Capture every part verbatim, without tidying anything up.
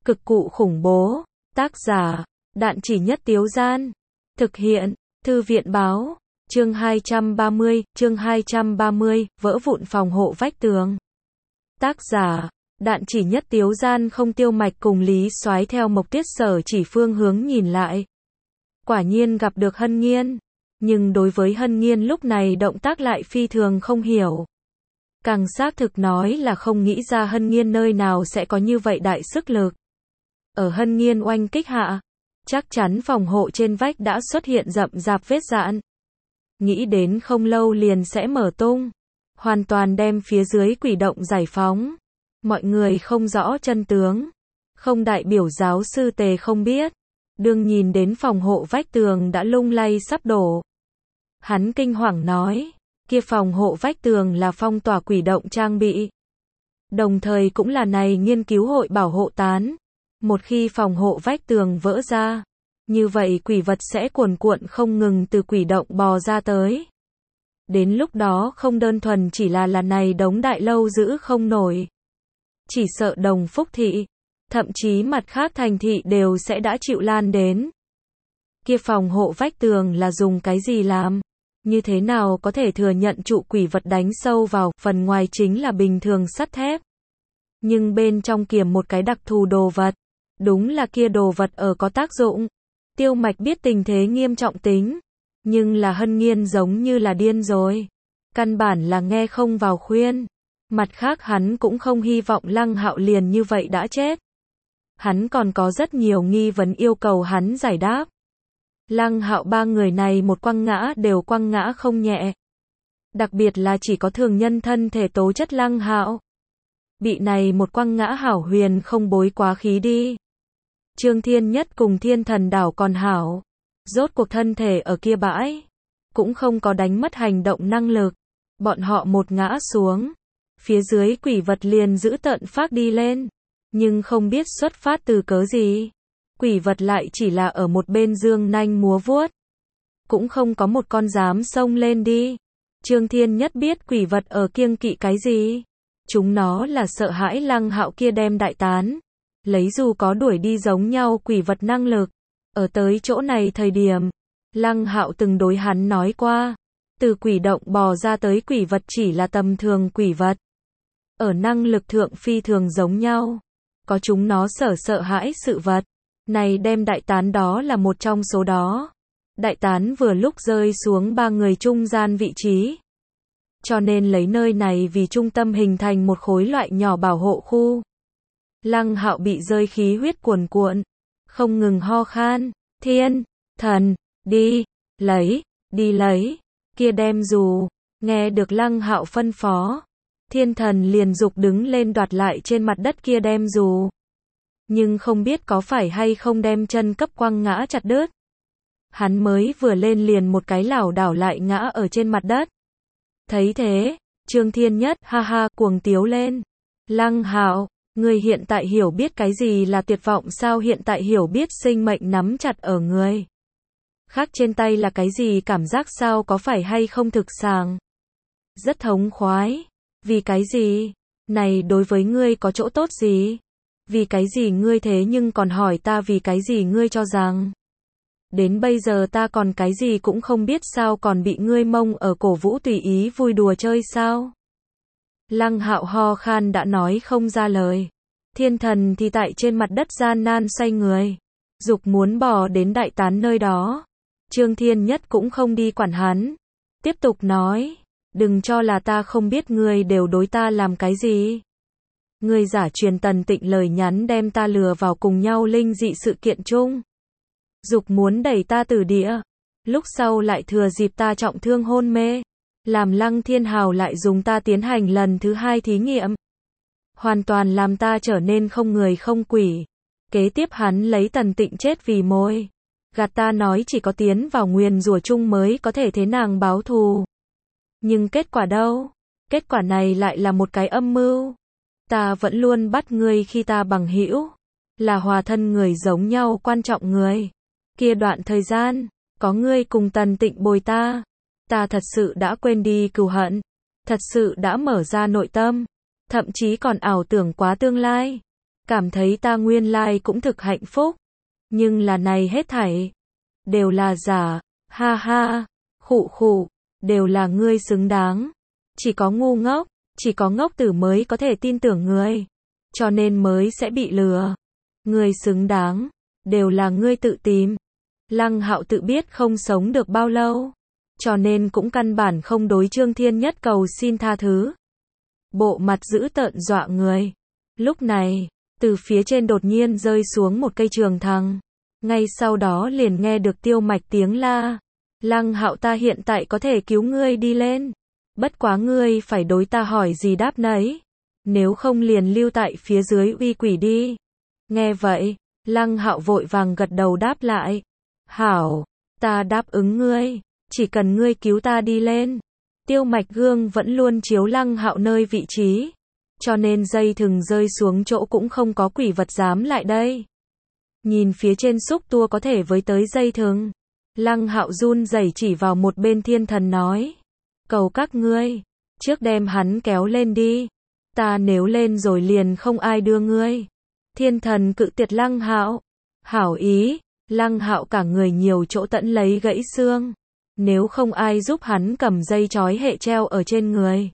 Cực cụ khủng bố. Tác giả, Đạn Chỉ Nhất Tiếu Gian. Thực hiện, Thư viện báo. Chương hai trăm ba mươi, chương hai trăm ba mươi, vỡ vụn phòng hộ vách tường. Tác giả, Đạn Chỉ Nhất Tiếu Gian. Không Tiêu Mạch cùng Lý Soái theo Mộc Tuyết Sở chỉ phương hướng nhìn lại. Quả nhiên gặp được Hân Nghiên. Nhưng đối với Hân Nghiên lúc này động tác lại phi thường không hiểu. Càng xác thực nói là không nghĩ ra Hân Nghiên nơi nào sẽ có như vậy đại sức lực. Ở Hân Nghiên oanh kích hạ, chắc chắn phòng hộ trên vách đã xuất hiện rậm rạp vết rạn. Nghĩ đến không lâu liền sẽ mở tung, hoàn toàn đem phía dưới quỷ động giải phóng. Mọi người không rõ chân tướng, không đại biểu giáo sư Tề không biết. Đương nhìn đến phòng hộ vách tường đã lung lay sắp đổ. Hắn kinh hoàng nói, kia phòng hộ vách tường là phong tỏa quỷ động trang bị. Đồng thời cũng là này nghiên cứu hội bảo hộ tán. Một khi phòng hộ vách tường vỡ ra, như vậy quỷ vật sẽ cuồn cuộn không ngừng từ quỷ động bò ra tới. Đến lúc đó không đơn thuần chỉ là là này đống đại lâu giữ không nổi. Chỉ sợ Đồng Phúc Thị, thậm chí mặt khác thành thị đều sẽ đã chịu lan đến. Kia phòng hộ vách tường là dùng cái gì làm? Như thế nào có thể thừa nhận trụ quỷ vật đánh sâu vào, phần ngoài chính là bình thường sắt thép. Nhưng bên trong kiềm một cái đặc thù đồ vật. Đúng là kia đồ vật ở có tác dụng. Tiêu Mạch biết tình thế nghiêm trọng tính. Nhưng là Hân Nghiên giống như là điên rồi. Căn bản là nghe không vào khuyên. Mặt khác hắn cũng không hy vọng Lăng Hạo liền như vậy đã chết. Hắn còn có rất nhiều nghi vấn yêu cầu hắn giải đáp. Lăng Hạo ba người này một quăng ngã đều quăng ngã không nhẹ. Đặc biệt là chỉ có thường nhân thân thể tố chất Lăng Hạo. Bị này một quăng ngã hảo huyền không bối quá khí đi. Trương Thiên Nhất cùng Thiên Thần Đảo còn hảo. Rốt cuộc thân thể ở kia bãi. Cũng không có đánh mất hành động năng lực. Bọn họ một ngã xuống. Phía dưới quỷ vật liền giữ tợn phát đi lên. Nhưng không biết xuất phát từ cớ gì. Quỷ vật lại chỉ là ở một bên dương nanh múa vuốt. Cũng không có một con dám xông lên đi. Trương Thiên Nhất biết quỷ vật ở kiêng kỵ cái gì. Chúng nó là sợ hãi Lăng Hạo kia đem đại tán. Lấy dù có đuổi đi giống nhau quỷ vật năng lực. Ở tới chỗ này thời điểm, Lăng Hạo từng đối hắn nói qua. Từ quỷ động bò ra tới quỷ vật chỉ là tầm thường quỷ vật. Ở năng lực thượng phi thường giống nhau. Có chúng nó sở sợ hãi sự vật. Này đem đại tán đó là một trong số đó. Đại tán vừa lúc rơi xuống ba người trung gian vị trí. Cho nên lấy nơi này vì trung tâm hình thành một khối loại nhỏ bảo hộ khu. Lăng Hạo bị rơi khí huyết cuồn cuộn. Không ngừng ho khan. Thiên, thần, đi, lấy, đi lấy. Kia đem dù. Nghe được Lăng Hạo phân phó. Thiên thần liền dục đứng lên đoạt lại trên mặt đất kia đem dù. Nhưng không biết có phải hay không đem chân cấp quăng ngã chặt đứt. Hắn mới vừa lên liền một cái lảo đảo lại ngã ở trên mặt đất. Thấy thế, Trương Thiên Nhất ha ha cuồng tiếu lên. Lăng Hạo, người hiện tại hiểu biết cái gì là tuyệt vọng sao? Hiện tại hiểu biết sinh mệnh nắm chặt ở người khác trên tay là cái gì cảm giác sao? Có phải hay không thực sàng? Rất thống khoái. Vì cái gì? Này đối với ngươi có chỗ tốt gì? Vì cái gì ngươi thế nhưng còn hỏi ta vì cái gì ngươi cho rằng? Đến bây giờ ta còn cái gì cũng không biết sao còn bị ngươi mông ở cổ vũ tùy ý vui đùa chơi sao? Lăng Hạo ho khan đã nói không ra lời. Thiên thần thì tại trên mặt đất gian nan xoay người. Dục muốn bò đến đại tán nơi đó. Trương Thiên Nhất cũng không đi quản hắn. Tiếp tục nói. Đừng cho là ta không biết ngươi đều đối ta làm cái gì. Ngươi giả truyền Tần Tịnh lời nhắn đem ta lừa vào cùng nhau linh dị sự kiện chung. Dục muốn đẩy ta từ địa. Lúc sau lại thừa dịp ta trọng thương hôn mê. Làm Lăng Thiên Hào lại dùng ta tiến hành lần thứ hai thí nghiệm. Hoàn toàn làm ta trở nên không người không quỷ. Kế tiếp hắn lấy Tần Tịnh chết vì môi. Gạt ta nói chỉ có tiến vào nguyền rủa chung mới có thể thế nàng báo thù. Nhưng kết quả đâu? Kết quả này lại là một cái âm mưu. Ta vẫn luôn bắt ngươi khi ta bằng hữu. Là hòa thân người giống nhau quan trọng người. Kia đoạn thời gian, có ngươi cùng Tần Tịnh bồi ta. Ta thật sự đã quên đi cừu hận. Thật sự đã mở ra nội tâm. Thậm chí còn ảo tưởng quá tương lai. cảm thấy ta nguyên lai cũng thực hạnh phúc. Nhưng là này hết thảy, đều là giả, ha ha, khụ khụ, đều là ngươi xứng đáng. Chỉ có ngu ngốc, chỉ có ngốc tử mới có thể tin tưởng ngươi, cho nên mới sẽ bị lừa. Ngươi xứng đáng, đều là ngươi tự tìm. Lăng Hạo tự biết không sống được bao lâu, cho nên cũng căn bản không đối Trương Thiên Nhất cầu xin tha thứ. Bộ mặt dữ tợn dọa người. Lúc này, từ phía trên đột nhiên rơi xuống một cây trường thẳng. Ngay sau đó liền nghe được Tiêu Mạch tiếng la. Lăng Hạo, ta hiện tại có thể cứu ngươi đi lên. Bất quá ngươi phải đối ta hỏi gì đáp nấy. Nếu không liền lưu tại phía dưới uy quỷ đi. Nghe vậy, Lăng Hạo vội vàng gật đầu đáp lại. Hảo, ta đáp ứng ngươi. Chỉ cần ngươi cứu ta đi lên. Tiêu Mạch gương vẫn luôn chiếu Lăng Hạo nơi vị trí. Cho nên dây thừng rơi xuống chỗ cũng không có quỷ vật dám lại đây. Nhìn phía trên xúc tua có thể với tới dây thừng. Lăng Hạo run rẩy chỉ vào một bên Thiên Thần nói. Cầu các ngươi, trước đem hắn kéo lên đi. Ta nếu lên rồi liền không ai đưa ngươi. Thiên Thần cự tuyệt Lăng Hạo. Hảo ý, Lăng Hạo cả người nhiều chỗ tẫn lấy gãy xương. Nếu không ai giúp hắn cầm dây trói hệ treo ở trên người,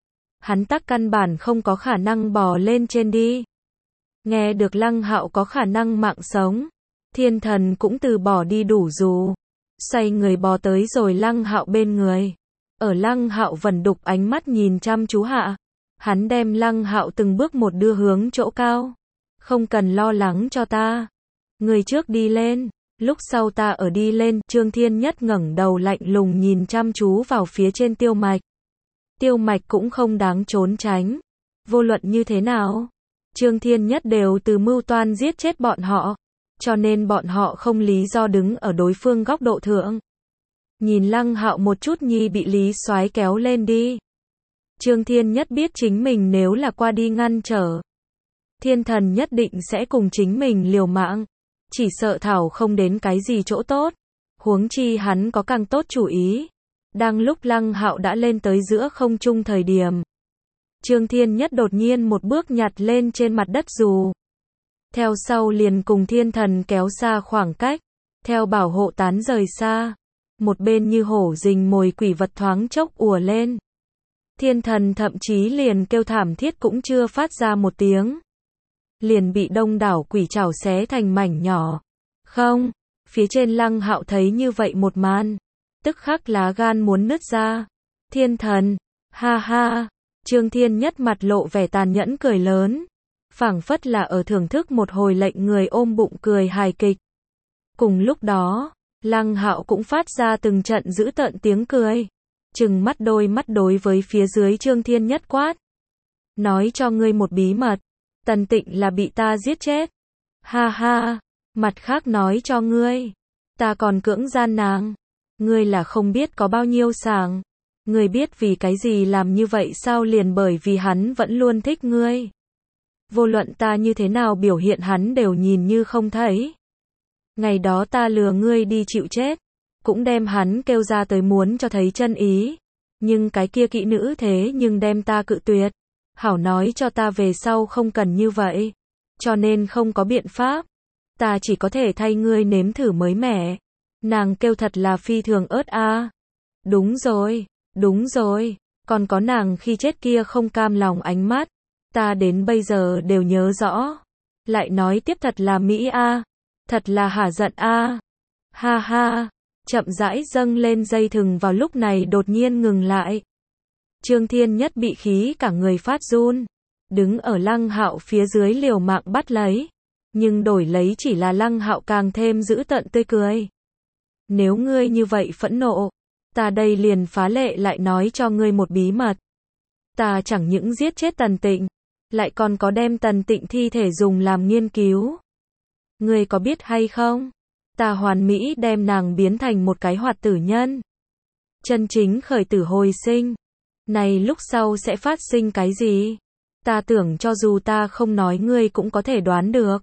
hắn tắc căn bản không có khả năng bò lên trên đi. Nghe được Lăng Hạo có khả năng mạng sống, Thiên Thần cũng từ bỏ đi đủ dù, xoay người bò tới rồi Lăng Hạo bên người. Ở Lăng Hạo vẩn đục ánh mắt nhìn chăm chú hạ, hắn đem Lăng Hạo từng bước một đưa hướng chỗ cao. Không cần lo lắng cho ta, người trước đi lên, lúc sau ta ở đi lên. Trương Thiên Nhất ngẩng đầu lạnh lùng nhìn chăm chú vào phía trên Tiêu Mạch. Tiêu Mạch cũng không đáng trốn tránh. Vô luận như thế nào, Trương Thiên Nhất đều từ mưu toan giết chết bọn họ, cho nên bọn họ không lý do đứng ở đối phương góc độ thượng. Nhìn Lăng Hạo một chút nhi bị Lý Soái kéo lên đi. Trương Thiên Nhất biết chính mình nếu là qua đi ngăn trở, Thiên Thần nhất định sẽ cùng chính mình liều mạng. Chỉ sợ thảo không đến cái gì chỗ tốt. Huống chi hắn có càng tốt chủ ý. Đang lúc Lăng Hạo đã lên tới giữa không trung thời điểm, Trương Thiên Nhất đột nhiên một bước nhặt lên trên mặt đất dù. Theo sau liền cùng Thiên Thần kéo xa khoảng cách. Theo bảo hộ tán rời xa. Một bên như hổ rình mồi quỷ vật thoáng chốc ùa lên. Thiên Thần thậm chí liền kêu thảm thiết cũng chưa phát ra một tiếng. Liền bị đông đảo quỷ chảo xé thành mảnh nhỏ. Không, phía trên Lăng Hạo thấy như vậy một màn, tức khắc lá gan muốn nứt ra. Thiên Thần, ha ha, Trương Thiên Nhất mặt lộ vẻ tàn nhẫn cười lớn, phảng phất là ở thưởng thức một hồi lệnh người ôm bụng cười hài kịch. Cùng lúc đó, Lăng Hạo cũng phát ra từng trận dữ tợn tiếng cười, trừng mắt đôi mắt đối với phía dưới Trương Thiên Nhất quát. Nói cho ngươi một bí mật, Tần Tịnh là bị ta giết chết. Ha ha, mặt khác nói cho ngươi, ta còn cưỡng gian nàng. Ngươi là không biết có bao nhiêu sảng. Ngươi biết vì cái gì làm như vậy sao? Liền bởi vì hắn vẫn luôn thích ngươi. Vô luận ta như thế nào biểu hiện hắn đều nhìn như không thấy. Ngày đó ta lừa ngươi đi chịu chết, cũng đem hắn kêu ra tới muốn cho thấy chân ý. Nhưng cái kia kỹ nữ thế nhưng đem ta cự tuyệt. Hảo nói cho ta về sau không cần như vậy. Cho nên không có biện pháp. Ta chỉ có thể thay ngươi nếm thử mới mẻ. Nàng kêu thật là phi thường ớt a. À. Đúng rồi, đúng rồi. Còn có nàng khi chết kia không cam lòng ánh mắt. Ta đến bây giờ đều nhớ rõ. Lại nói tiếp thật là mỹ a. À. Thật là hả giận a. À. Ha ha. Chậm rãi dâng lên dây thừng vào lúc này đột nhiên ngừng lại. Trương Thiên Nhất bị khí cả người phát run, đứng ở Lăng Hạo phía dưới liều mạng bắt lấy, nhưng đổi lấy chỉ là Lăng Hạo càng thêm dữ tợn tươi cười. Nếu ngươi như vậy phẫn nộ, ta đây liền phá lệ lại nói cho ngươi một bí mật. Ta chẳng những giết chết Tần Tịnh, lại còn có đem Tần Tịnh thi thể dùng làm nghiên cứu. Ngươi có biết hay không? Ta hoàn mỹ đem nàng biến thành một cái hoạt tử nhân. Chân chính khởi tử hồi sinh. Này lúc sau sẽ phát sinh cái gì? Ta tưởng cho dù ta không nói ngươi cũng có thể đoán được.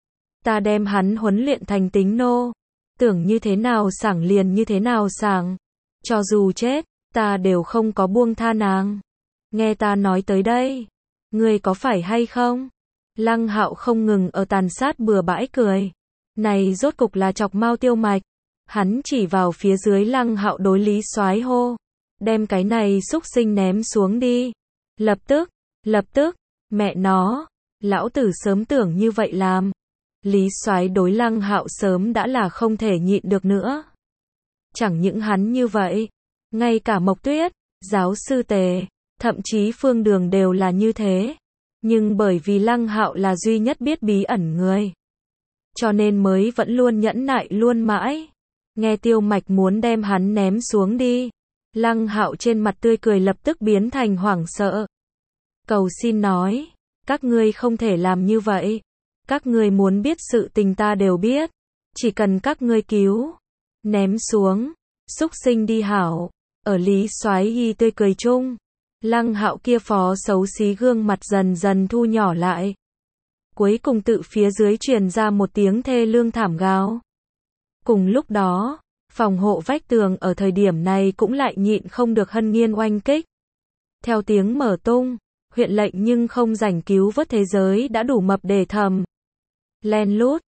Ta đem hắn huấn luyện thành tính nô. Tưởng như thế nào sảng liền như thế nào sảng. Cho dù chết, ta đều không có buông tha nàng. Nghe ta nói tới đây. Ngươi có phải hay không? Lăng Hạo không ngừng ở tàn sát bừa bãi cười. Này rốt cục là chọc mau Tiêu Mạch. Hắn chỉ vào phía dưới Lăng Hạo đối Lý Soái hô. Đem cái này xúc sinh ném xuống đi. Lập tức, lập tức, mẹ nó, lão tử sớm tưởng như vậy làm. Lý Soái đối Lăng Hạo sớm đã là không thể nhịn được nữa. Chẳng những hắn như vậy, ngay cả Mộc Tuyết, giáo sư Tề, thậm chí Phương Đường đều là như thế. Nhưng bởi vì Lăng Hạo là duy nhất biết bí ẩn người, cho nên mới vẫn luôn nhẫn nại luôn mãi. Nghe Tiêu Mạch muốn đem hắn ném xuống đi, Lăng Hạo trên mặt tươi cười lập tức biến thành hoảng sợ. Cầu xin nói, các ngươi không thể làm như vậy. Các ngươi muốn biết sự tình ta đều biết. Chỉ cần các ngươi cứu, ném xuống, xúc sinh đi hảo. Ở Lý Soái y tươi cười chung, Lăng Hạo kia phó xấu xí gương mặt dần dần thu nhỏ lại. Cuối cùng tự phía dưới truyền ra một tiếng thê lương thảm gào. Cùng lúc đó, phòng hộ vách tường ở thời điểm này cũng lại nhịn không được hân nghiên oanh kích. Theo tiếng mở tung, huyện lệnh nhưng không rảnh cứu vớt thế giới đã đủ mập để thầm. Len lút,